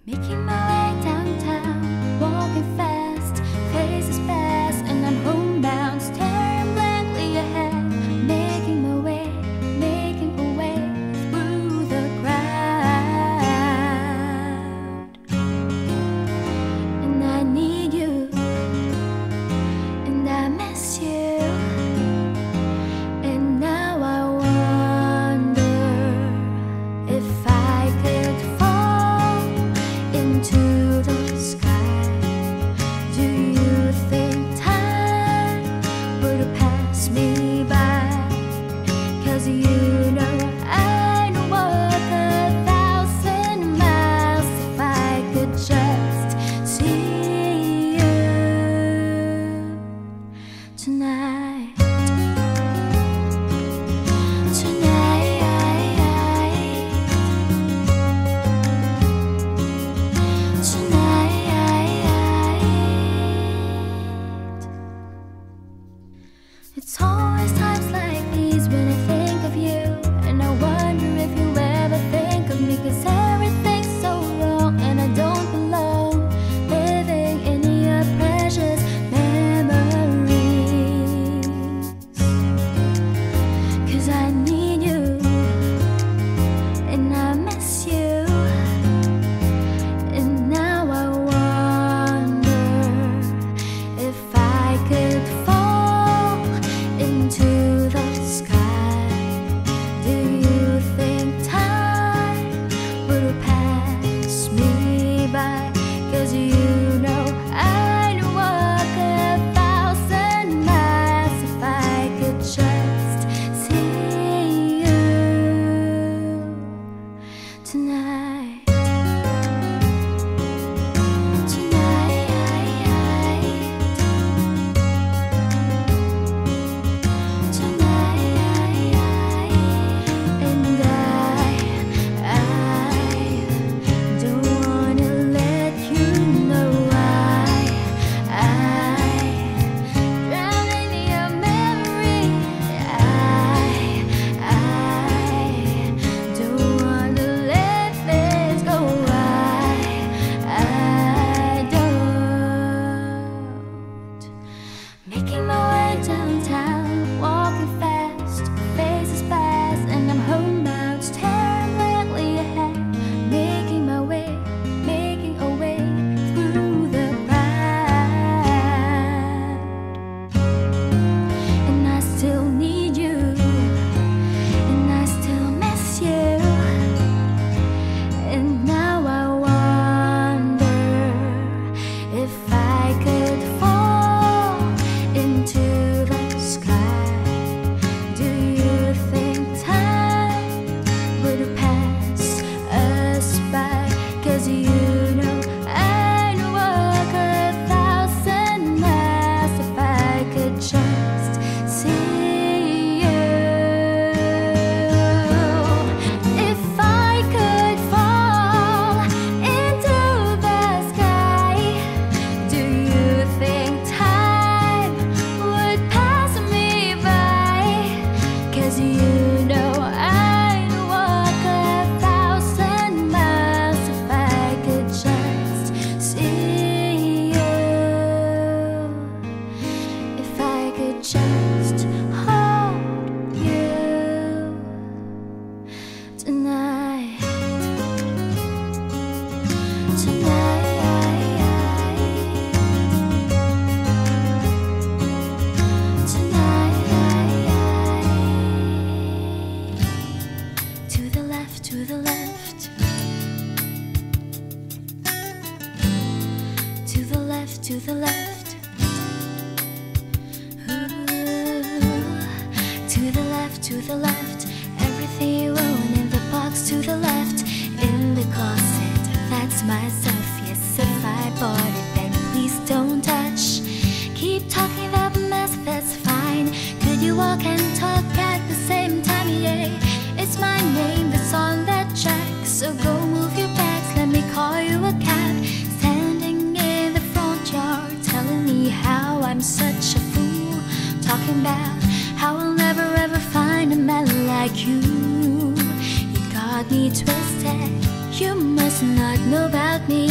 Making my way downtown, walking fast, faces pass, and I'm homebound, staring blankly ahead, making my way through the crowd. And I need you, and I miss you, and now I wonder if I could fall into the sky. Do you think time would pass me by? 'Cause you know I'd walk 1,000 miles if I could just see you tonight. It's always times like these when I think of you, and I wonder if you ever think of me, 'cause everything's so wrong and I don't belong, living in your precious memories. 'Cause I need you, and I miss you, and now I wonder if I could fall into the sky. Do you think time will pass me by? 'Cause you know I'd walk 1,000 miles if I could just see you tonight. Making my way downtown, walking fast, faces pass, and I'm homebound, staring blankly ahead, making a way through the crowd. And I still need you, and I still miss you, and now I wonder if I could fall into the sky. Do you think time would pass us by? 'Cause you know I'd walk 1,000 miles if I could just see you. If I could fall into the sky, do you think time would pass me by? 'Cause you know I'd walk 1,000 miles if I could just see you. If I could just hold you tonight. To the left, to the left, to the left, to the left. Ooh. To the left, to the left. Everything you own in the box to the left, in the closet. That's myself. Yes, if I bought it, then please don't touch. Keep talking about the mess, that's fine. Could you walk and talk at the same time? Yeah, it's my name that's on that track. So go move your bags, let me call you a cab. Standing in the front yard, telling me how I'm such a fool. Talking about how I'll never ever find a man like you. You got me twisted, you must not know about me.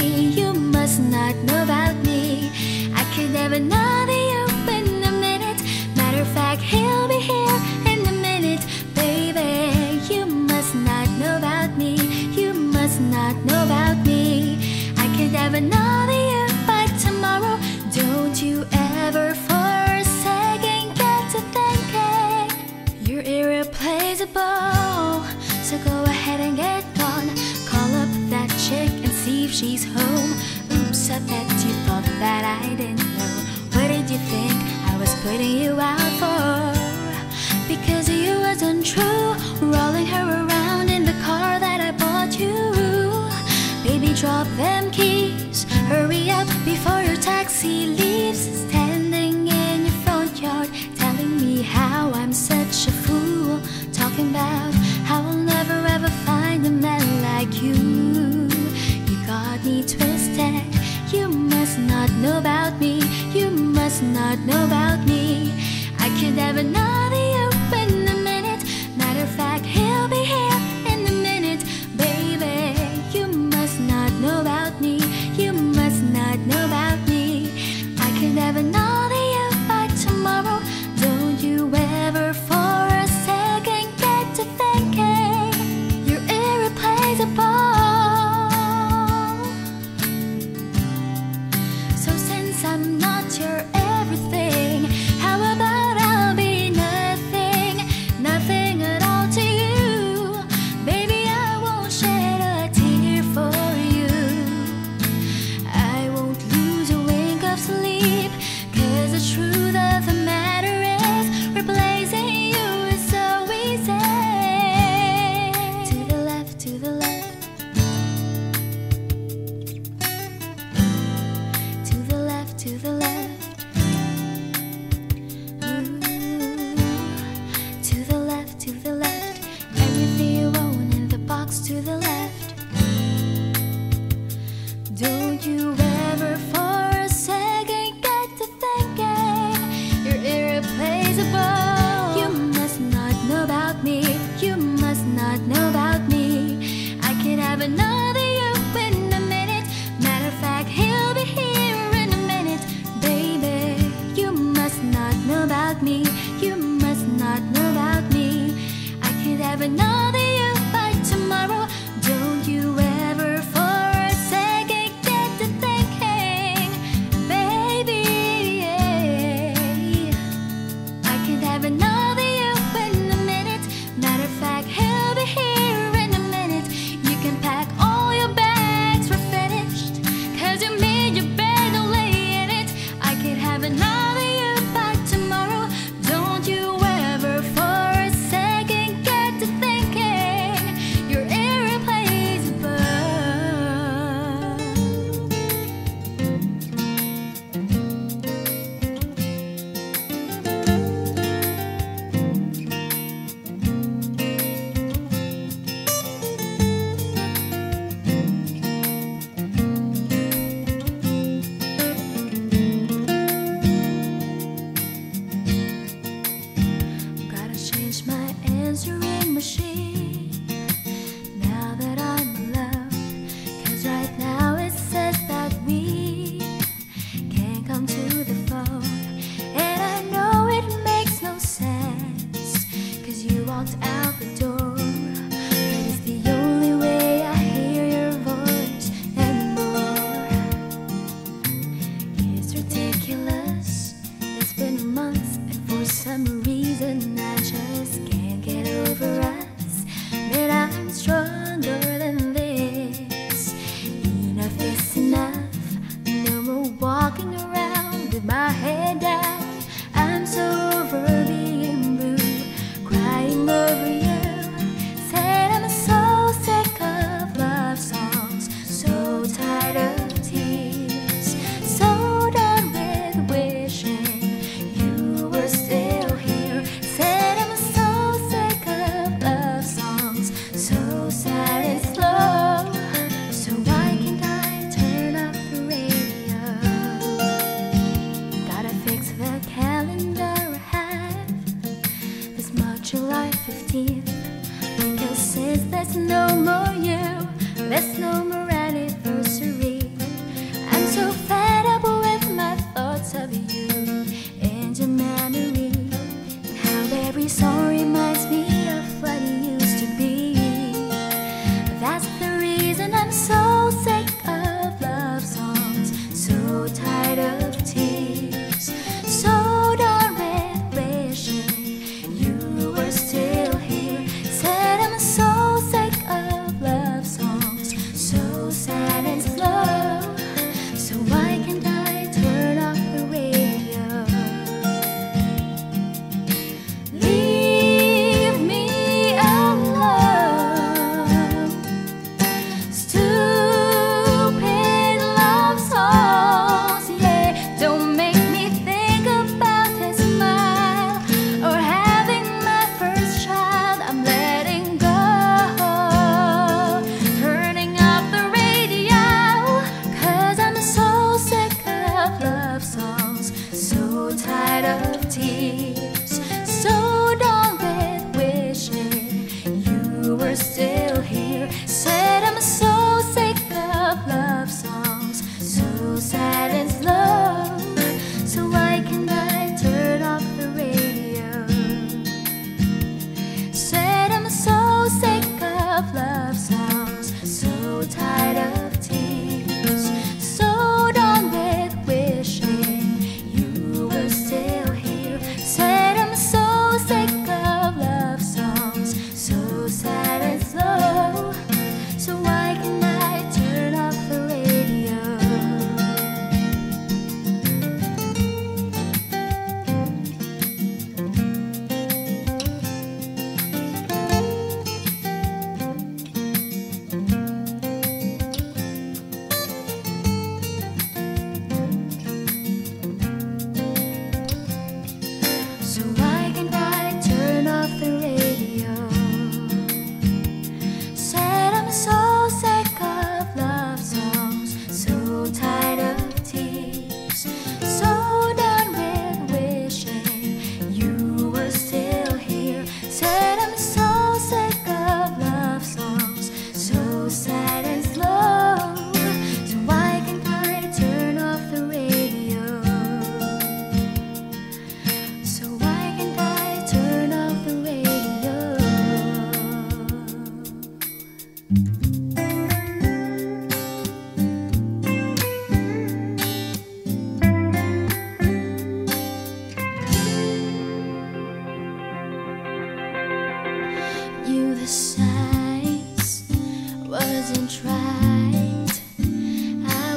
must not know about me. I could never know the you in a minute. Matter of fact, he'll be here in a minute. Baby, you must not know about me. You must not know about me. I could never know the you by tomorrow. Don't you ever for a second get to thinking you're irreplaceable. So go ahead and get gone. Call up that chick and see if she's home. Oops, I bet you thought that I didn't know. What did you think I was putting you out for? Because you wasn't true. Rolling her around in the car that I bought you. Baby, drop them keys. Hurry up before your taxi leaves. Standing in your front yard, telling me how I'm such a fool. Talking about how I'll never ever find a man like you. You got me twisted. You must not know about me. You must not know about me. I could never know the you in a minute. Matter of fact, he'll be here in a minute. Baby, you must not know about me. You must not know about me. I could never know the you by tomorrow. Don't you ever for a second get to thinking you're irreplaceable. So since I'm not your everything, how about I'll be nothing, nothing at all to you. Baby, I won't shed a tear for you. I won't lose a wink of sleep, 'cause the truth of the matter is replacing you is so easy. To the left, to the left. To the left, to the left. Ooh. To the left, to the left. Everything you own in the box to the left. Don't you ever for a second get to thinking you're irreplaceable. You must not know about me. You must not know about me. I could have another you in a minute. Matter of fact, he'll be here in a minute. Baby, you must not know about me. You must not know about me. I could have another you by tomorrow. Don't you ever for a second get to think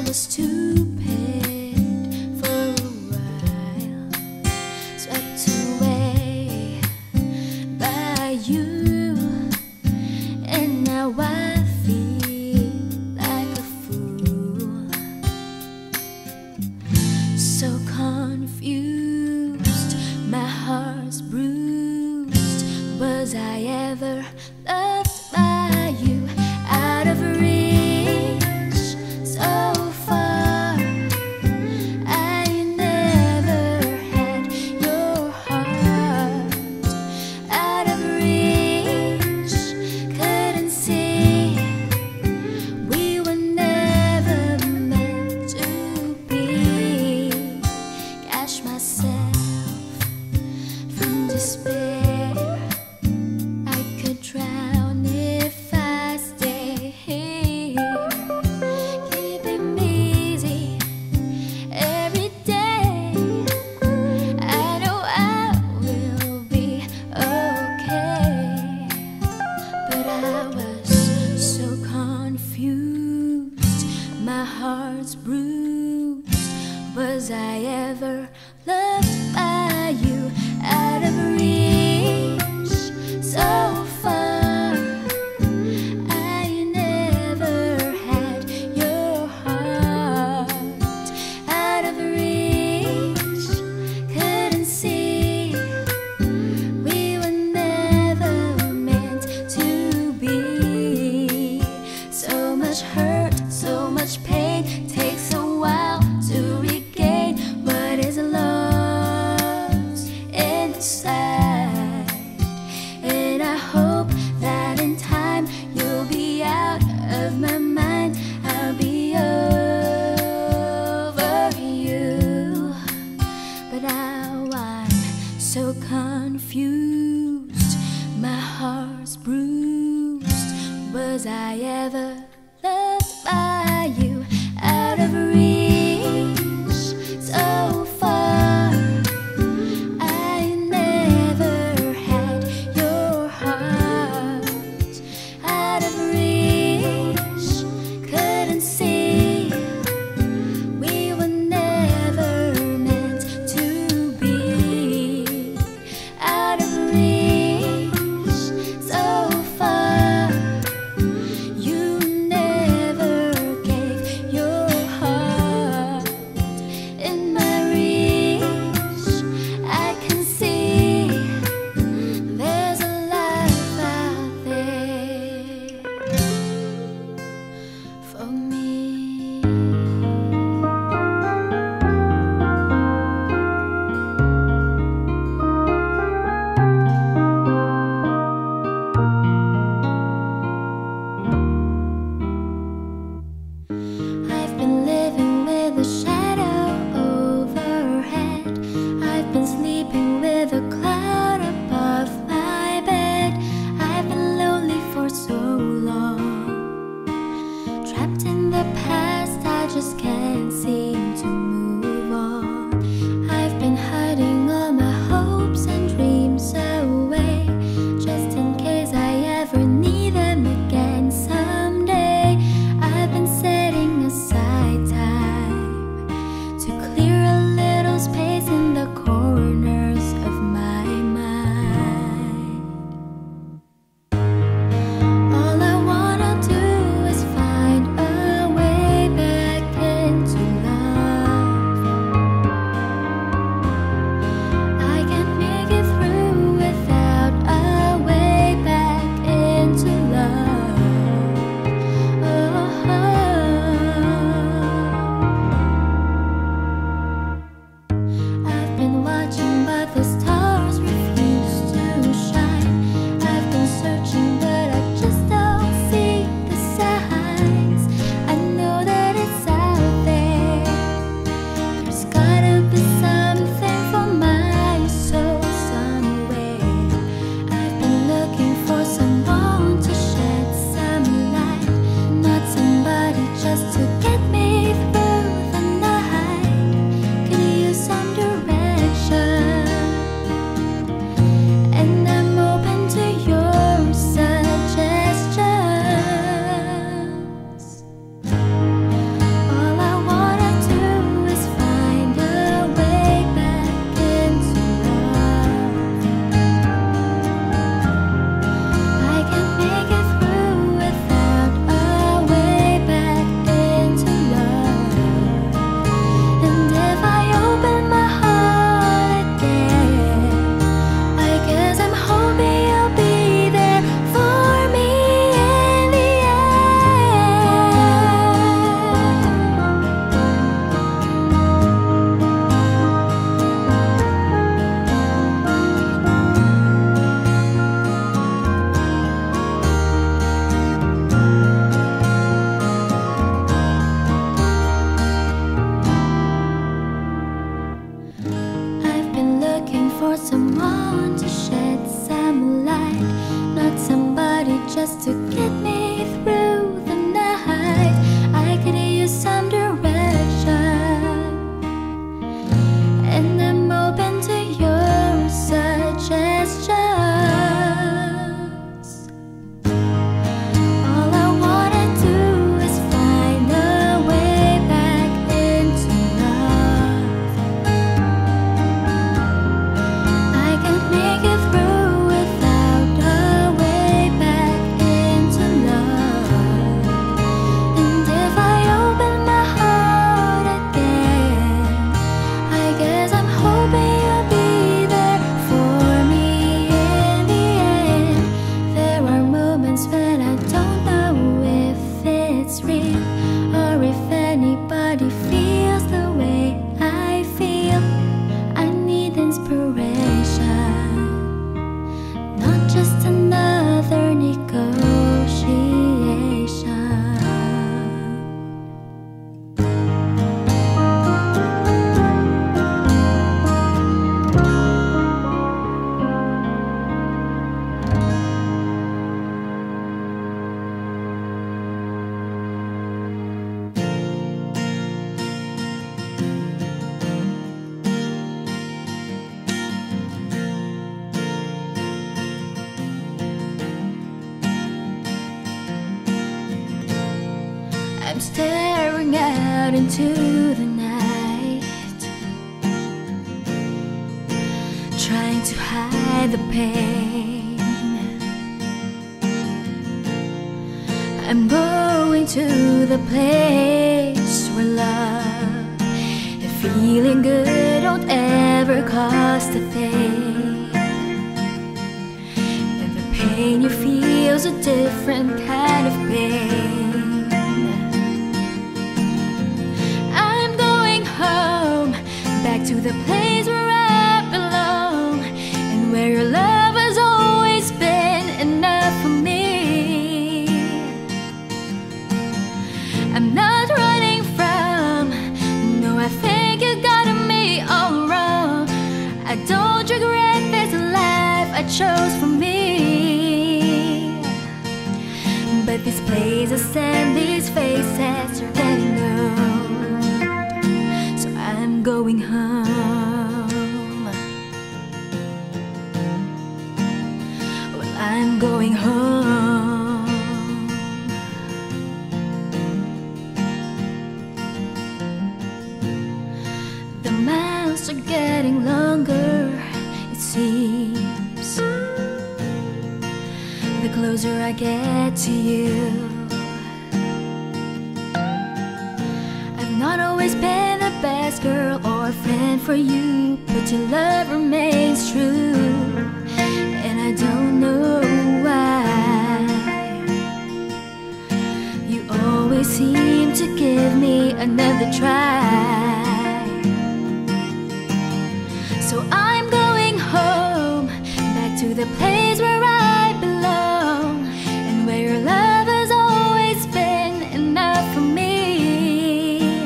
was stupid for a while, swept away by you, and now I feel like a fool, so confused, my heart's bruised. Was I ever loved by you? Out of reach, so far, I never had your heart. Out of reach, couldn't see, we were never meant to be. Catch myself from despair, I could drown if I stay here. Keep it easy every day, I know I will be okay. But I was so confused, my heart's bruised. Was I ever loved by you? Out of reach, so far, I never had your heart. Out of reach, couldn't see, we were never meant to be. So much hurt, so much pain, takes a while to regain what is love. staring out into the night, trying to hide the pain. I'm going to the place where love and feeling good don't ever cost a thing, and the pain you feel's a different kind of pain. I'm going home, back to the place where I belong, and where your love has always been enough for me. I'm not running from, no, I think you got me all wrong. I don't regret this life I chose for me, but these places and these faces are getting old, so I'm going home. Well, I'm going home. The miles are getting longer, it seems, the closer I get to you. I've not always been the best girl or friend for you, but your love remains true, and I don't know why. You always seem to give me another try. So I'm going home, back to the place where I belong, and where your love has always been enough for me.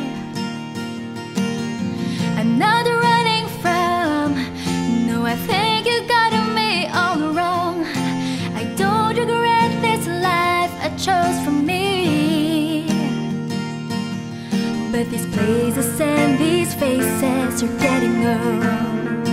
I'm not running from, no, I think you got me all wrong. I don't regret this life I chose for me, but these places and these faces are getting old.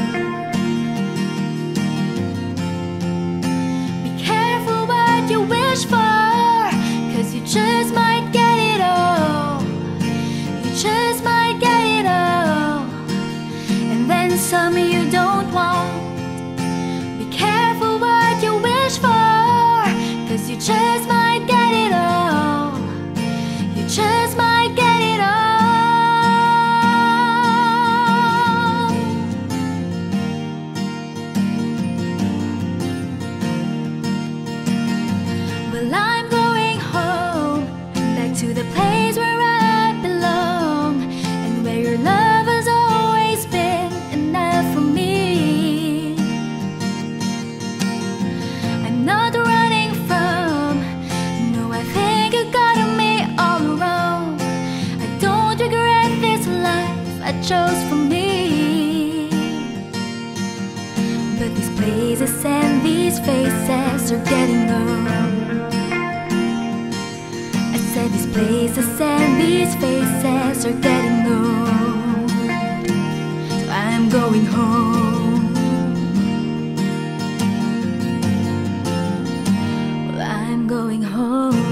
You wish for, 'cause you just might get it all. You just might get it all, and then some you don't want. Be careful what you wish for, 'cause you just might get it all. You just might get it all. Well, I'm going home, back to the place where I belong, and where your love has always been enough for me. I'm not running from, no, I think you got me all wrong. I don't regret this life I chose for me, but these places and these faces are getting old. These places and these faces are getting old, so I'm going home. Well, I'm going home.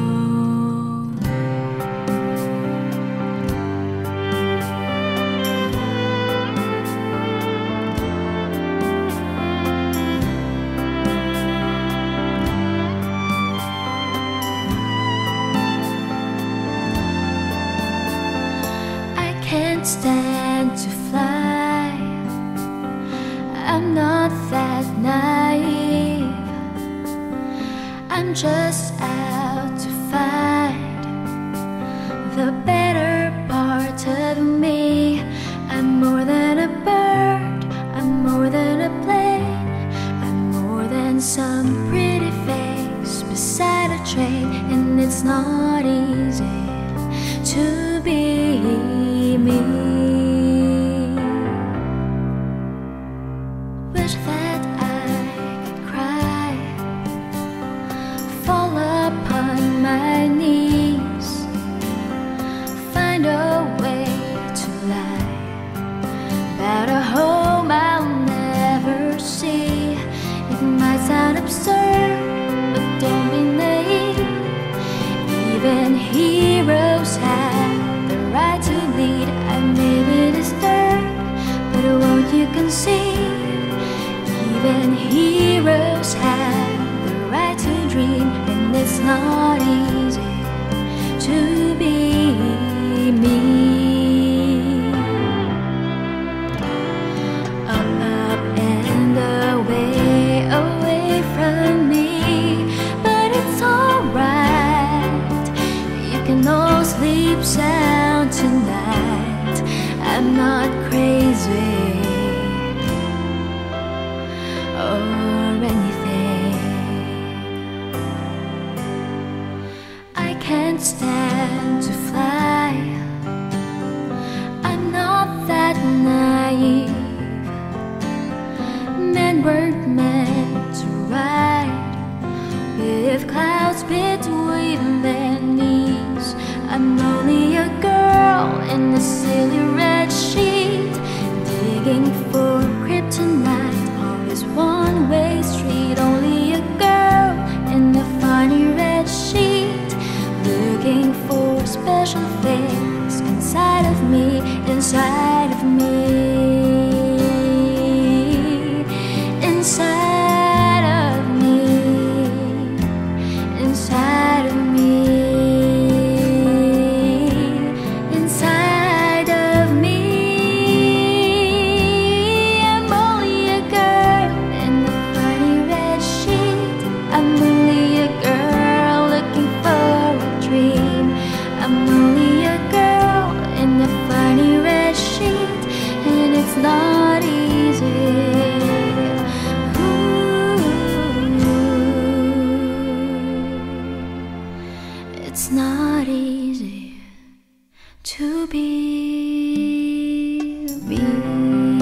Can't stand to fly, I'm not that naive. I'm just out to find the better part of me. I'm more than a bird, I'm more than a plane, I'm more than some pretty face beside a train. And it's not easy to be me. Wish that I could cry, fall upon my knees, find a way to lie about a home I'll never see. It might sound absurd, but don't be naive. Even heroes have not easy to be me. Up and away from me, but it's alright. You can all sleep sound tonight. I'm not crazy or anything. I can't stand to fly. I'm not that naive. Men weren't meant to ride with clouds between their knees. I'm only a girl in a silly red sheet, digging for kryptonite on this one-way street. Only a girl in a funny red sheet, looking for special things inside of me, inside of me. Inside of me, inside of me, inside of me. I'm only a girl in a funny red sheet. I'm only a girl looking for a dream. I'm only a girl in a funny red sheet, and it's not easy. It's not easy to be me.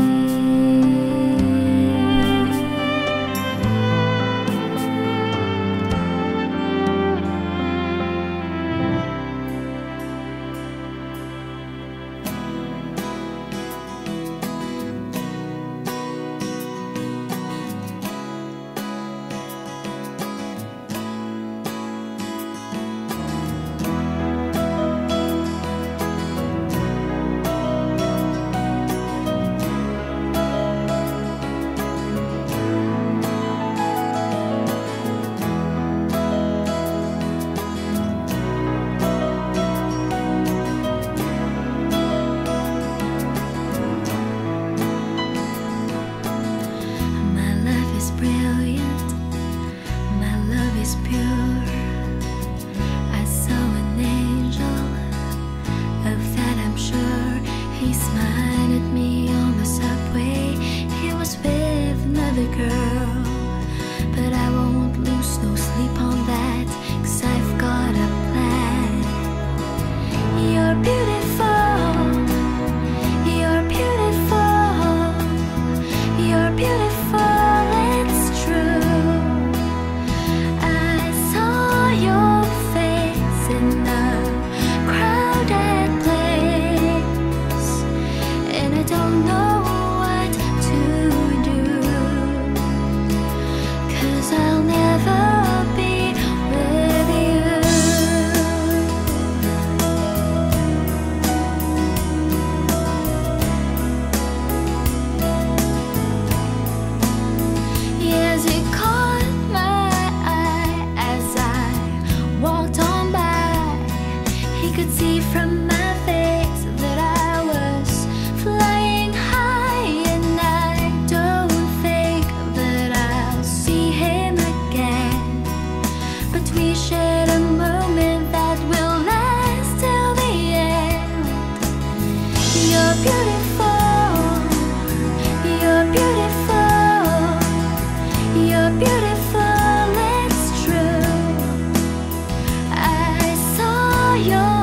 Brilliant, my love is pure. I saw an angel, of that I'm sure. He smiled at me on the subway. He was with another girl, but I won't lose no sleep on that, 'cause I've got a plan. You're beautiful, you're beautiful, you're beautiful. Could see from my face that I was flying high, and I don't think that I'll see him again. But we shared a moment that will last till the end. You're beautiful, you're beautiful, you're beautiful, it's true. I saw your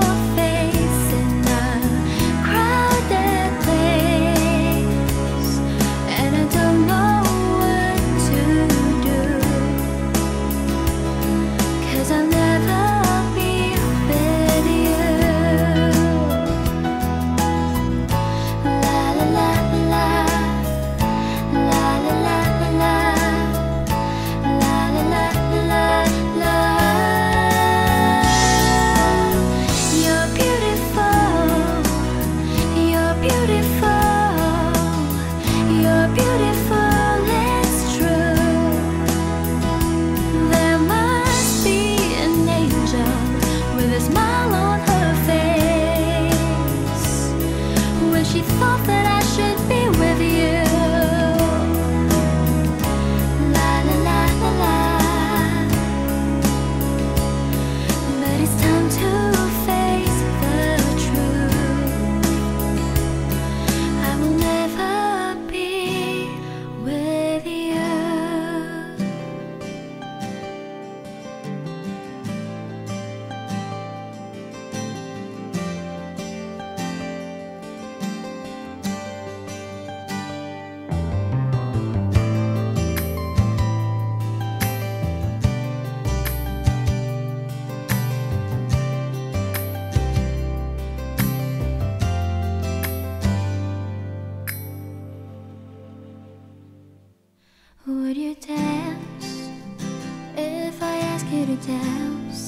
you dance?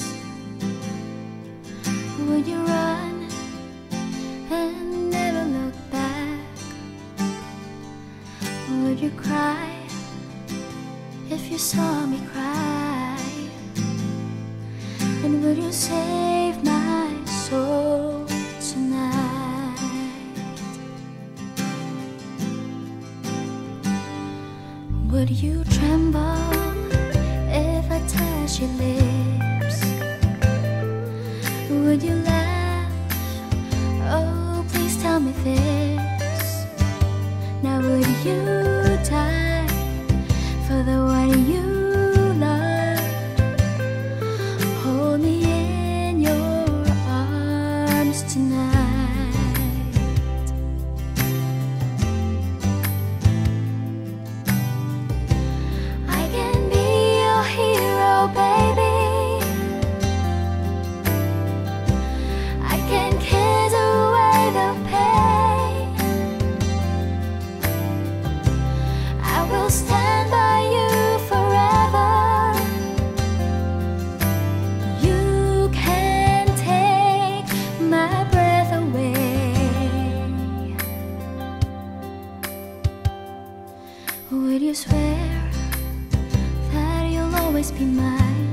Would you run and never look back? Would you cry if you saw me cry? And would you save my soul tonight? Would you tremble if I touch your lips? Would you laugh? Oh, please tell me this. Now would you die for the one you love? Hold me in your arms tonight. I can be your hero, baby. I can kiss away the pain. I will stand by you forever. You can take my breath away. Would you swear that you'll always be mine?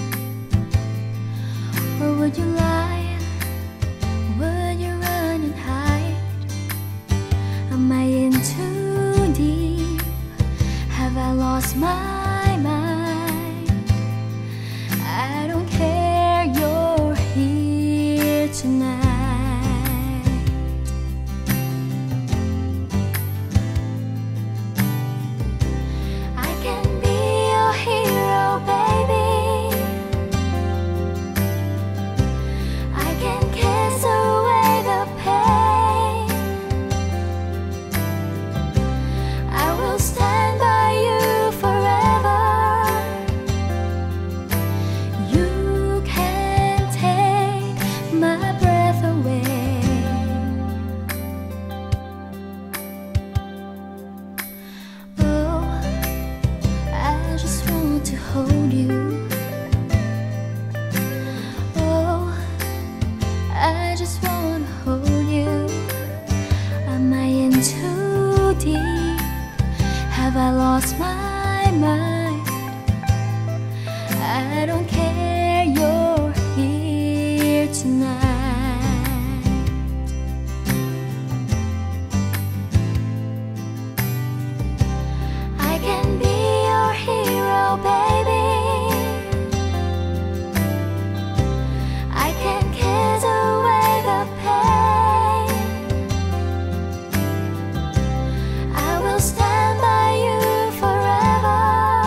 Or would you lie? Would you run and hide? Am I in too deep? Have I lost my mind? I don't care, you're here tonight. I can be your hero, baby. I can kiss away the pain. I will stand by you forever. You can take my breath away. Oh, I just want to hold you. Oh, I just want to hold you. Am I in too deep? Have I lost my mind? I don't care, you're here tonight. I can be your hero, baby. I can kiss away the pain. I will stand by you forever.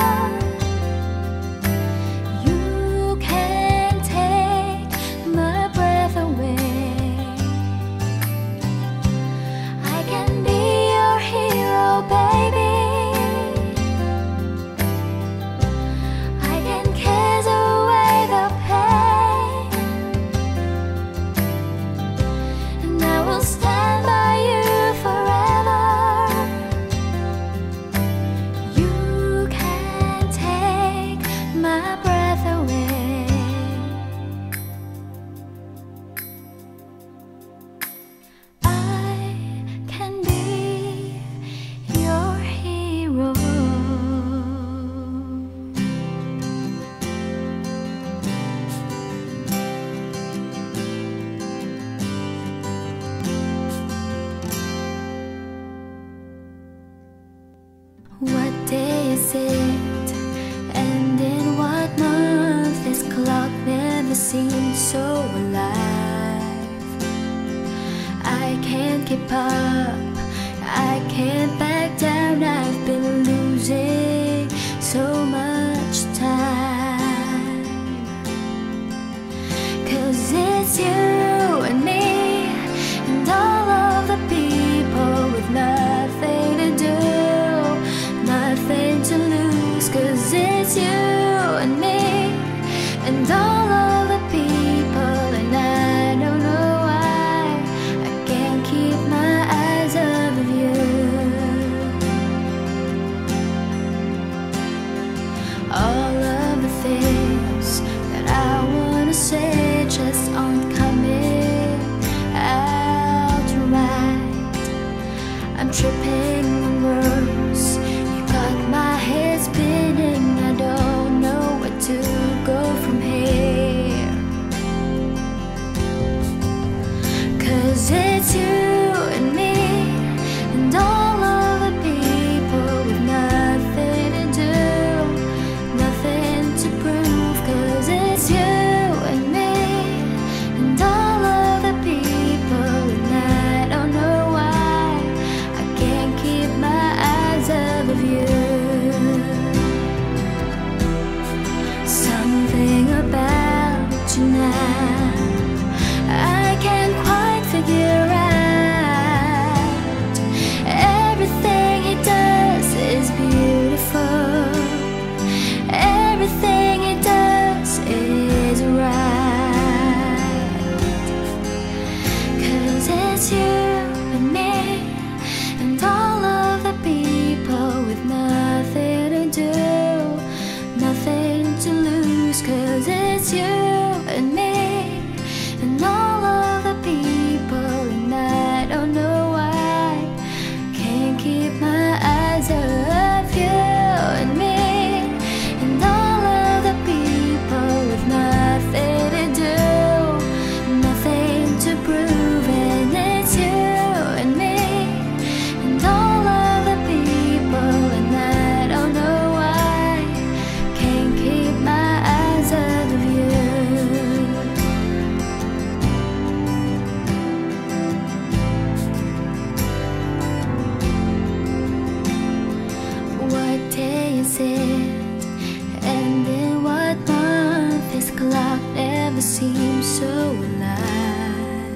You can take my breath away. I can be your hero, baby. I can kiss away the pain. And I will stand by you forever. You can take my breath away. I can be your hero. What day is it? And in what month? This clock never seems so alive. I can't keep up, I can't back down. I've been losing so much time. 'Cause it's you and me and all of the people with nothing to do, nothing to lose. 'Cause it's you and me and all of the people, and I don't know why I can't keep my eyes off of you. I'm tripping on words. You got my head spinning. I don't know where to go from here. 'Cause it's you and me and all of the people with nothing to do, nothing to prove. 'Cause it's you and me and all of the people, and I don't know why I can't keep my eyes off of you. Something about you now I can't quite figure out. Everything he does is beautiful. Everything he does is right. 'Cause it's you and me and all of the people with nothing to do, nothing to lose. 'Cause it's you and me and all of the people, and I don't know why can't keep my eyes off you and me and all of the people with nothing to do, nothing to prove. And it's you and me and all of the people, and I don't know why can't keep my eyes off of you. What day is it? And in what month? This clock never seems so alive.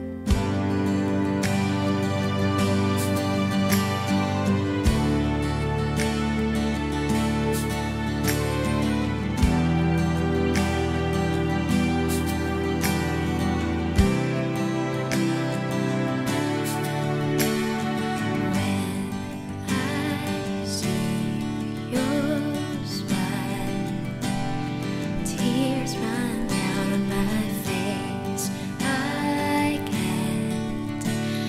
When I see your smile, tears run down on my face. I can't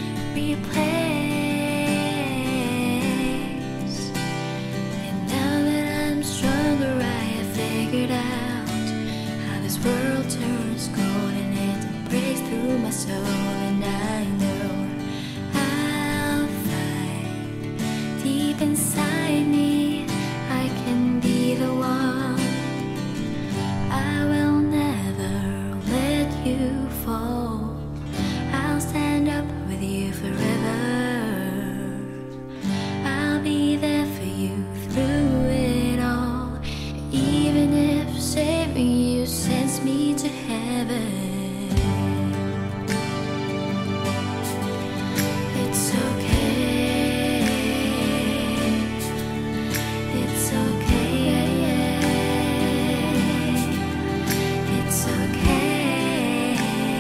replace. And now that I'm stronger, I have figured out how this world turns cold and it breaks through my soul. And I know I'll find deep inside me I can be the one. I will never let you fall. I'll stand up with you forever. I'll be there for you through it all, even if saving you sends me to heaven. It's okay. It's okay. It's okay.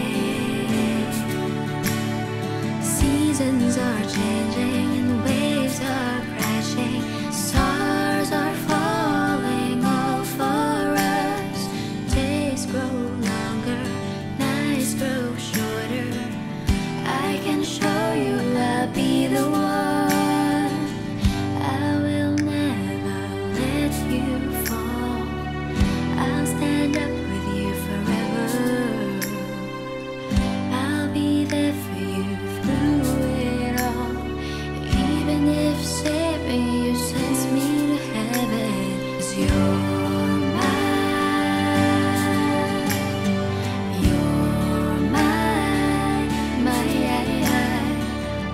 Seasons are changing and waves are crashing. Stars are falling all for us. Days grow longer, nights grow shorter. I can show you I'll be the one. I will never let you fall. I'll stand up with you forever. I'll be there for you through it all, even if saving you sends me to heaven. 'Cause you're mine, you're mine, my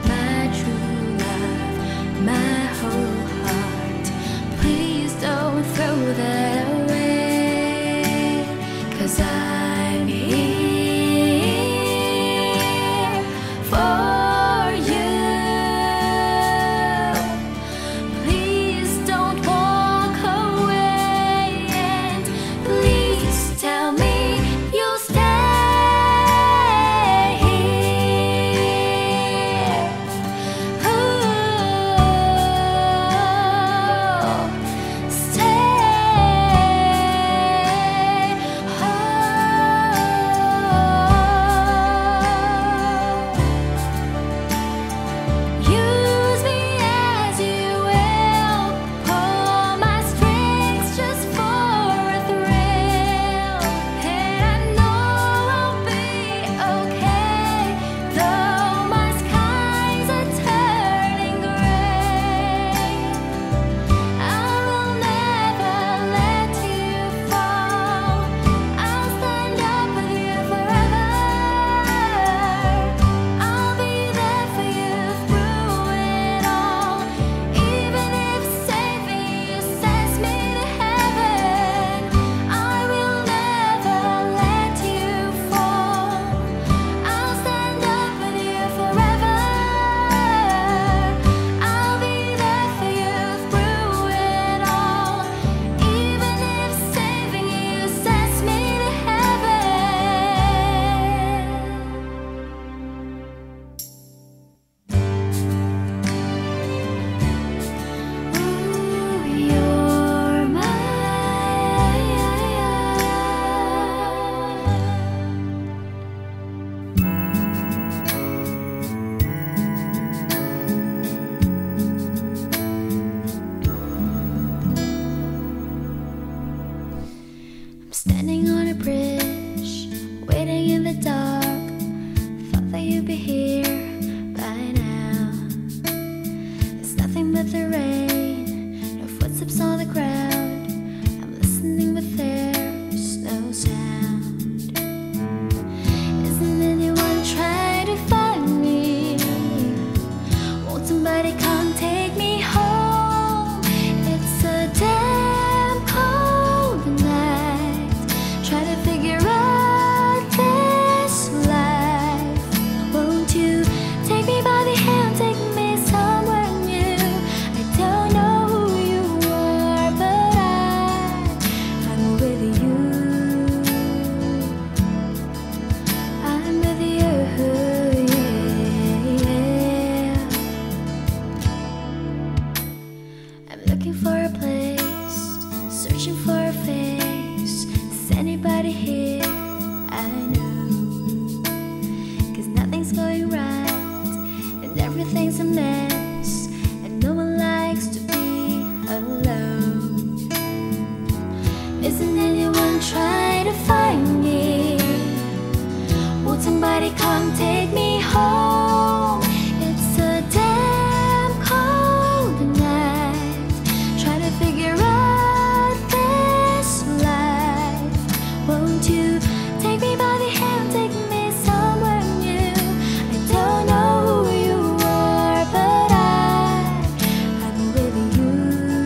everything's a mess, and no one likes to be alone. Isn't anyone trying to find me? Won't somebody come take me home? It's a damn cold night, trying to figure out this life. Won't you take me by the hand, take me somewhere new? I don't know who you are, but I'm with you.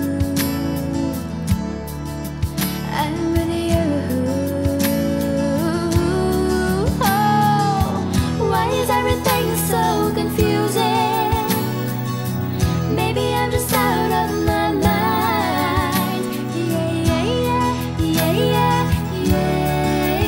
I'm with you. Oh, why is everything so confusing? Maybe I'm just out of my mind. Yeah, yeah, yeah, yeah, yeah,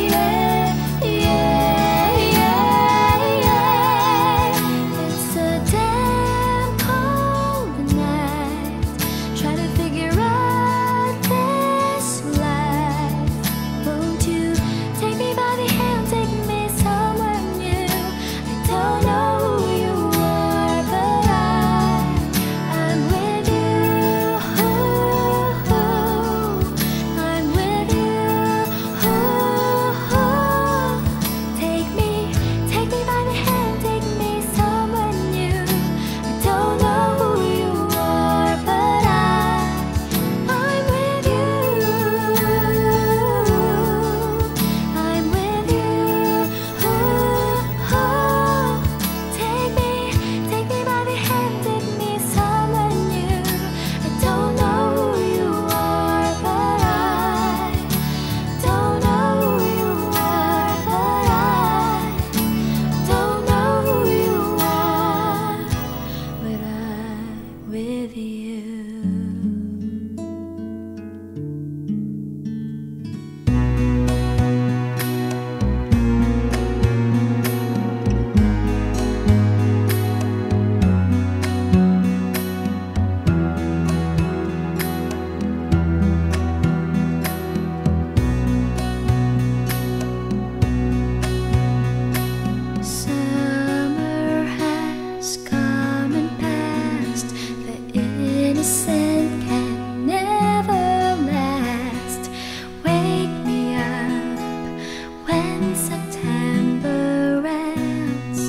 yeah, yeah, yeah. It's a damn cold night, trying to figure out this life. Won't you take me by the hand, take me somewhere new? I don't know who you are, but I'm with you. I'm with you. Take me by the hand, take me somewhere new. I don't know who you are, but I'm with you. I'm with you. Take me by the hand, take me somewhere new. I don't know who you are, but don't know who you are, but don't know who you are, but I'm with you. Summer has come and passed. The innocent can never last. Wake me up when September ends.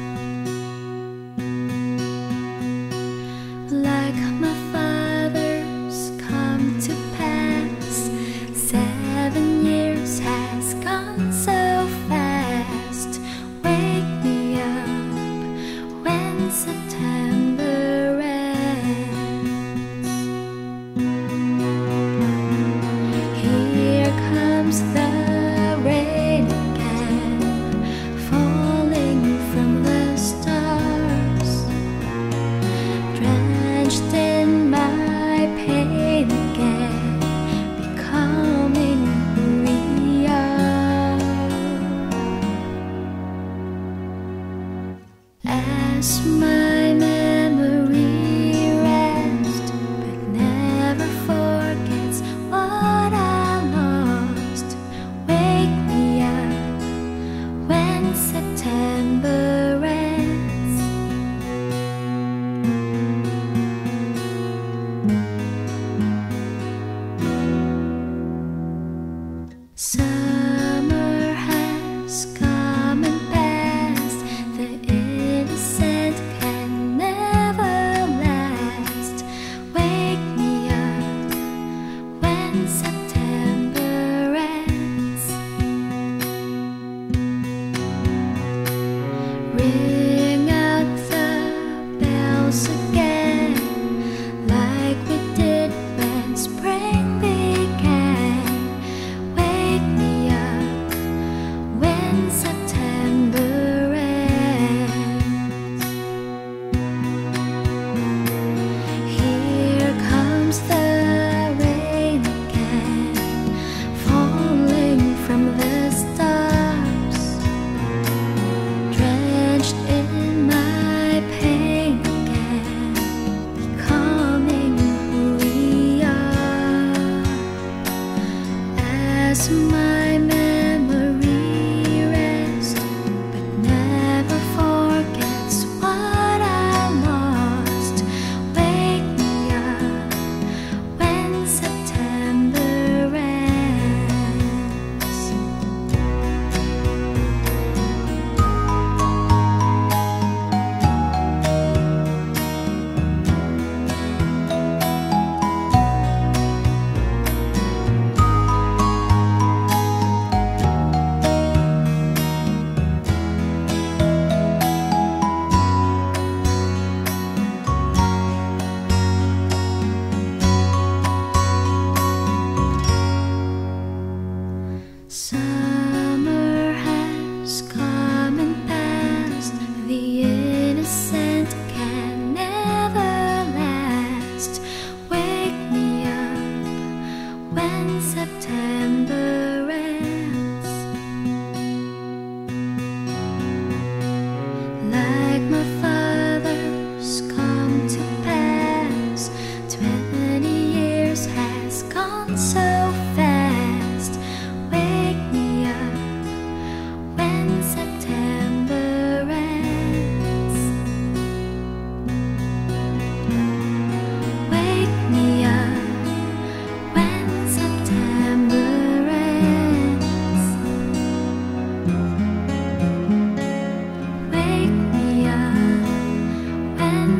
Like my father's come to pass, 7 years has gone so fast. Wake me up when September ends. Here comes the rain again, falling from the stars, drenched in my pain again, becoming who we are. As my memory rests, but never forgets what I lost. Wake me up when September ends. Summer has come and passed. The innocent can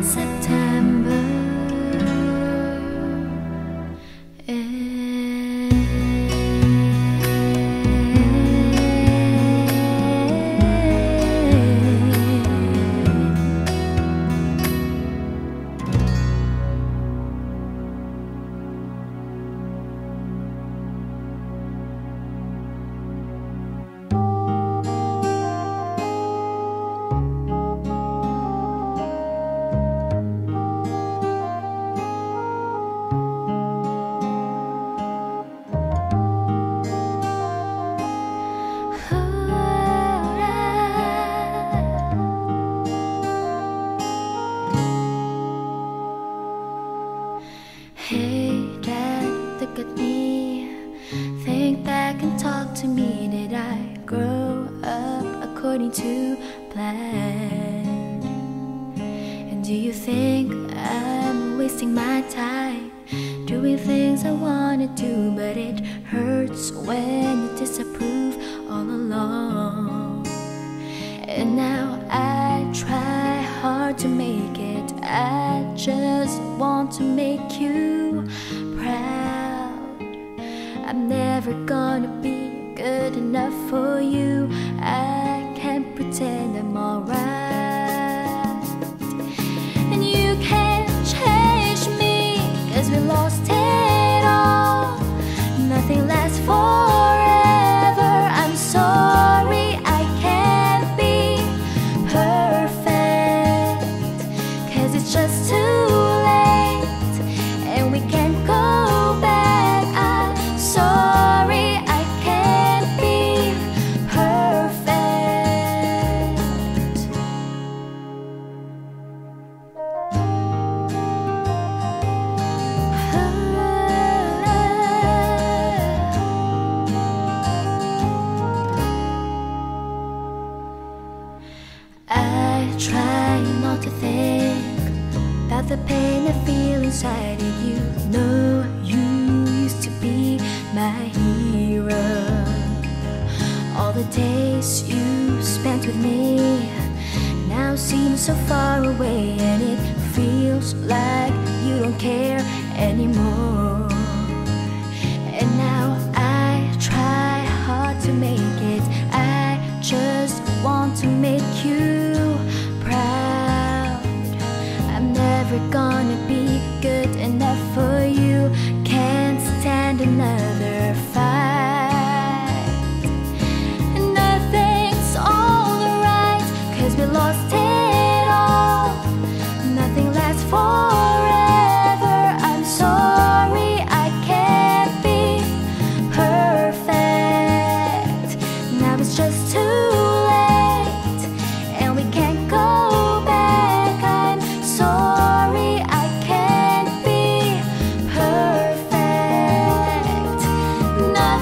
September. Hey Dad, look at me. Think back and talk to me. Did I grow up according to plan? And do you think I'm wasting my time doing things I wanna do, but it hurts when you disapprove all along? And now I try hard to make it. I just want to make you proud. I'm never gonna be good enough for you. I can't pretend I'm alright. And you can't change me, 'cause we lost it all. Nothing lasts forever. I'm sorry I can't be perfect, 'cause it's just too late and we can't go back. I'm sorry I can't be perfect. I try not to think about the pain I feel inside of you. Know you used to be my hero. All the days you spent with me now seem so far away, and it feels like you don't care anymore. And now I try hard to make it. I just want to make you proud. I'm never gonna be good enough for you. Can't stand another fight. And nothing's alright, 'cause we lost it all. Nothing lasts forever. I'm sorry I can't be perfect. Now it's just too late and we can't go back. I'm sorry I can't be perfect. No.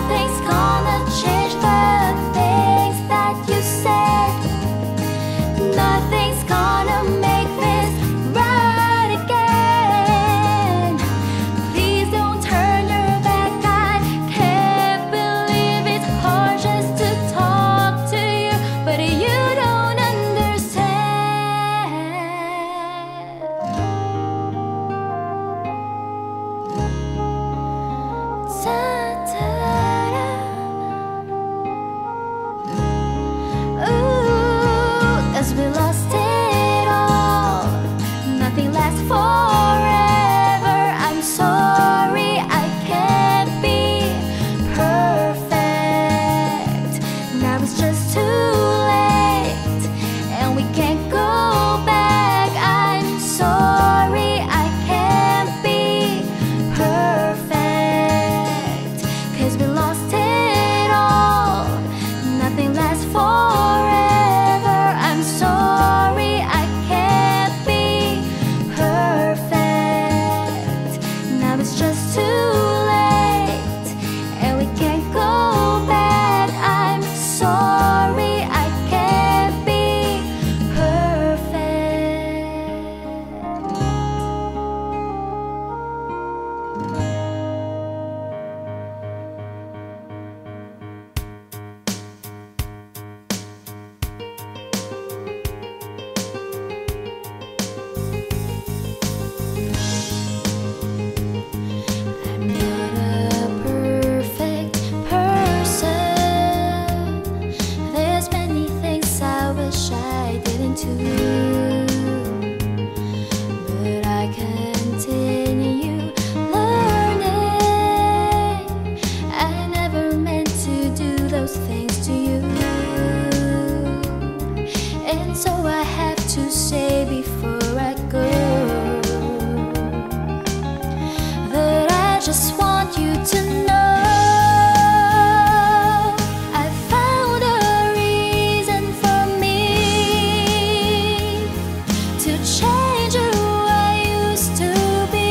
to change who I used to be.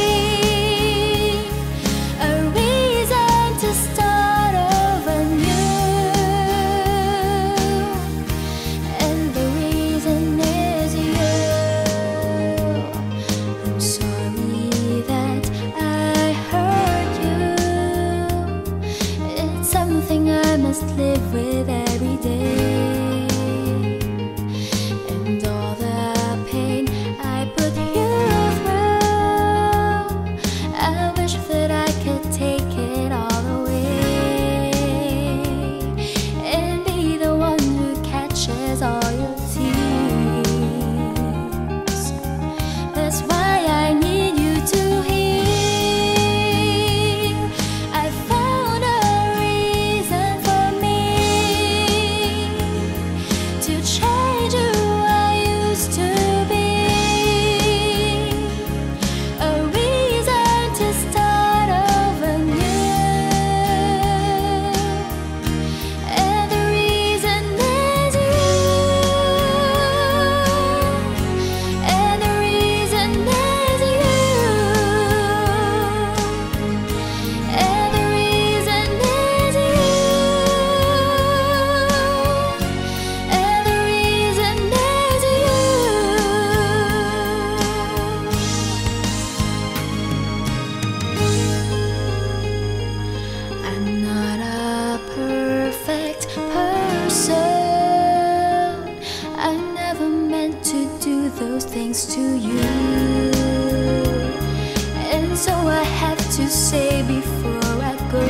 A reason to start over new, and the reason is you. I'm sorry that I hurt you. It's something I must live with every day. And all the pain I put you through, I wish that I could take it all away and be the one who catches all your tears. That's why I need you to hear. I found a reason for me to change who I used to be. A reason to start over new, and the reason is you. And the reason is you. And the reason is you. And the reason is you. I'm not a perfect person. I never meant to do those things to you. And so I have to say before I go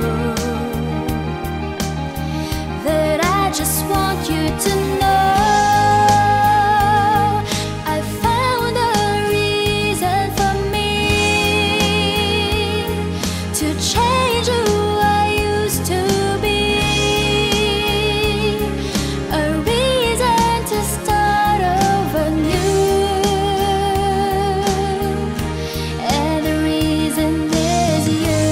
that I just want you to know I found a reason for me to change who I used to be. A reason to start over new, and the reason is you.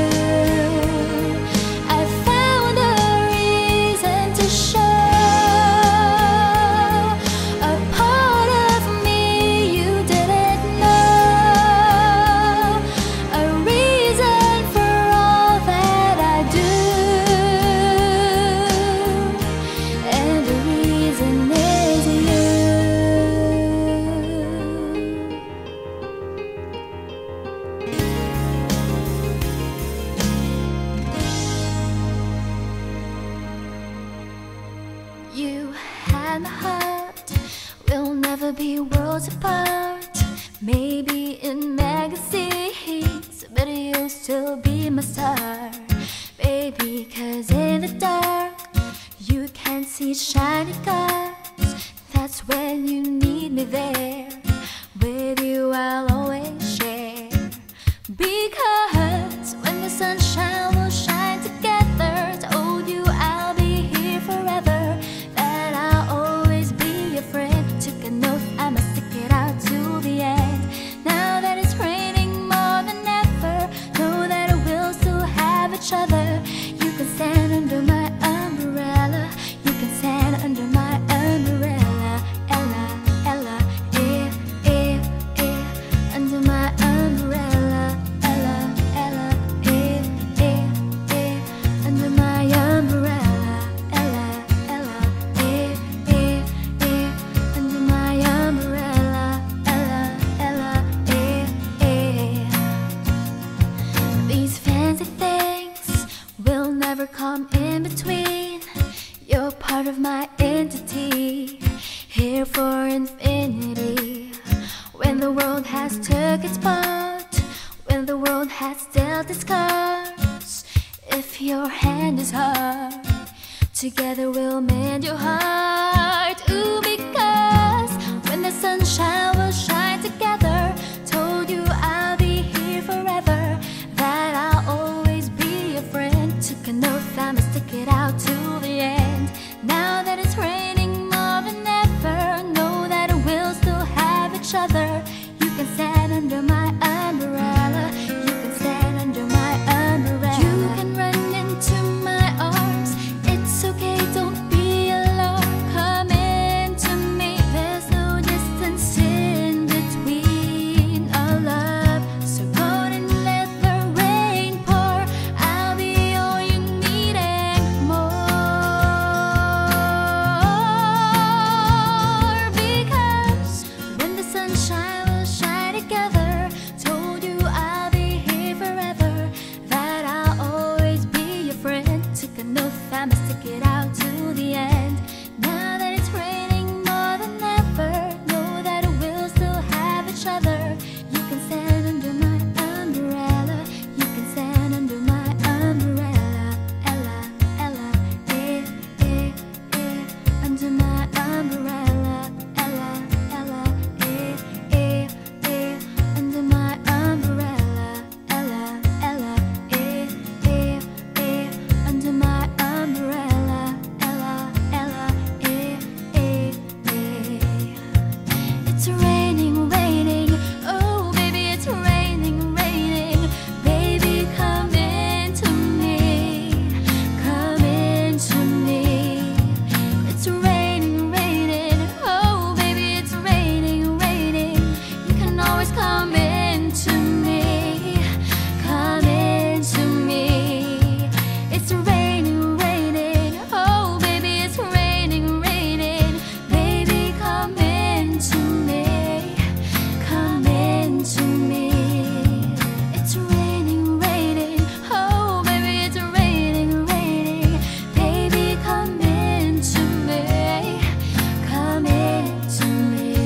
I found a reason to show a part of me you didn't know. A reason for all that I do, and the reason is you. You had my heart, we'll never be worlds apart. Maybe in magazines, but you'll still be my star, baby. 'Cause in the dark, you can't see shiny cars. That's when you need me there. With you, I'll always share. Because when the sunshine will shine together, told you I'll be here forever. That I'll always be your friend. Took an oath, I must stick it out to the end. Now that it's raining more than ever, know that we'll still have each other. You can stand under my umbrella. You can stand under my umbrella. Ella, Ella, under my umbrella. Ella, Ella, under my umbrella. Ella, Ella, under my umbrella. Ella, Ella, These fancy things will never come in between. You're part of my entity, here for infinity. When the world has took its part, when the world has dealt its cards, if your hand is hard, together we'll mend your heart. Ooh, because when the sunshine will shine together, told you I'll be here forever. That I'll always be your friend. Took an oath, I must stick it out to the end. Now that it's raining more than ever, know that we'll still have each other. You can stand under my umbrella. You can stand under my umbrella. You can run into my arms. It's okay, don't be alone. It's raining, raining. Oh, baby, it's raining, raining. Baby, come into me. Come into me. It's raining, raining. Oh, baby, it's raining, raining. You can always come into me. Come into me. It's raining, raining. Oh, baby, it's raining, raining. Baby, come into me. Come into me. It's raining, raining. Oh, baby, it's raining, raining. Baby, come into me. Come into me.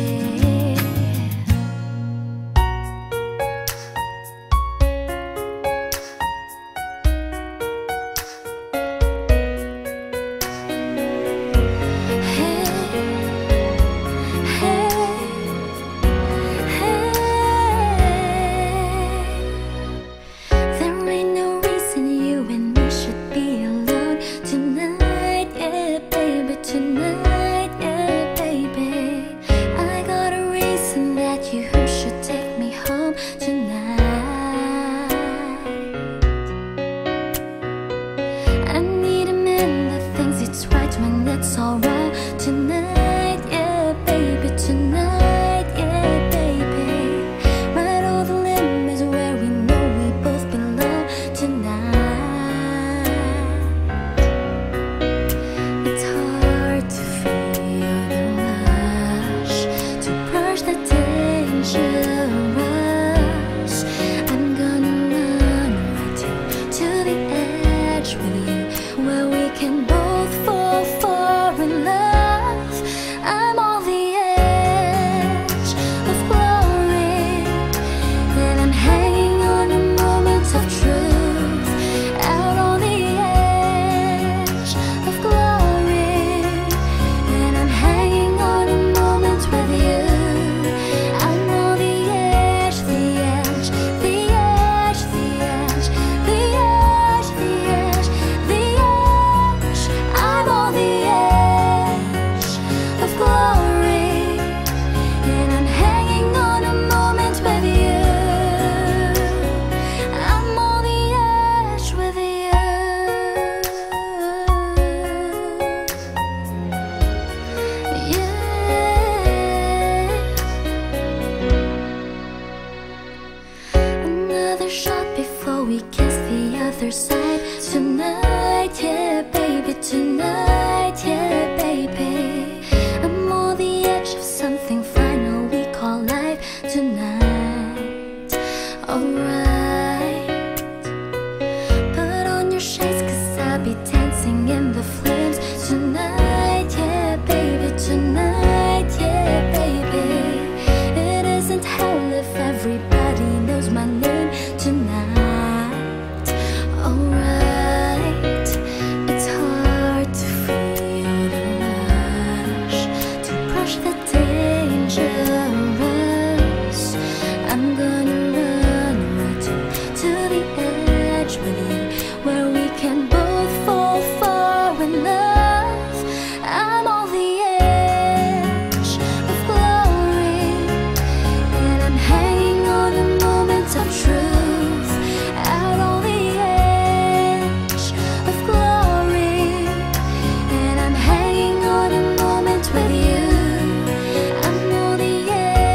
There ain't no reason you and me should be alone tonight, yeah, baby, tonight, yeah, baby. I got a reason that you should take me home tonight. I need a man that thinks it's right when it's all wrong tonight, yeah, baby, tonight, yeah, baby. Right over the limits where we know we both belong tonight. It's hard to feel the rush, to brush the dangerous. I'm gonna run right to the edge with you, where we can both fall in love. I'm on the edge of glory, and I'm hanging on a moment of truth. Out on the edge of glory, and I'm hanging on a moment with you. I'm on the edge, the edge, the edge, the edge, the edge, the edge, the edge. I'm on the edge of glory, and I'm hanging on a moment with you. I'm on the edge with you. Yeah. Another shot before we kiss the other side tonight, yeah, baby, tonight, yeah, baby. I'm on the edge of something final we call life tonight. Alright. Put on your shades, 'cause I'll be dancing in the flames tonight, yeah, baby, tonight, yeah, baby. It isn't hell if everybody knows my name tonight. Alright. It's hard to feel the rush, to brush the dangerous. I'm gonna run right to the edge with you, where we can both fall in love. I'm on the edge of glory, and I'm hanging on a moment of truth. Out on the edge of glory, and I'm hanging on a moment with you. I'm on the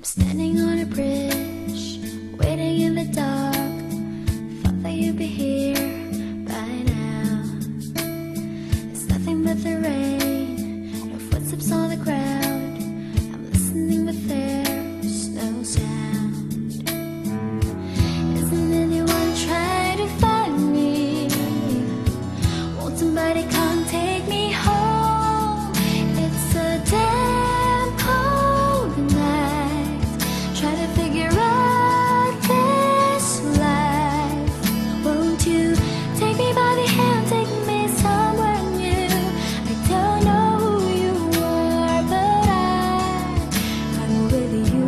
I'm standing on a bridge, waiting in the dark. Thought that you'd be here by now. It's nothing but the rain, no footsteps on the ground. I'm listening but there's no sound. Isn't anyone trying to find me? Won't somebody come take me home? It's a damn cold night, try to figure out this life. Won't you take me by the hand, take me somewhere new? I don't know who you are, but I'm with you.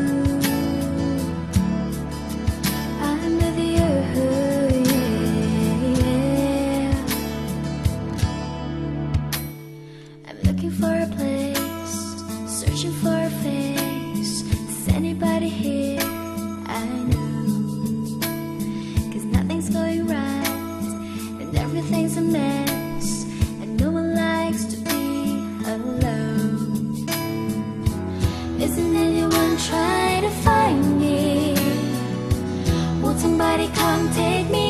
I'm with you, yeah. I'm looking for a place, searching for a face. Is anybody here? I know, 'cause nothing's going right and everything's a mess, and no one likes to be alone. Isn't anyone trying to find me? Won't somebody come take me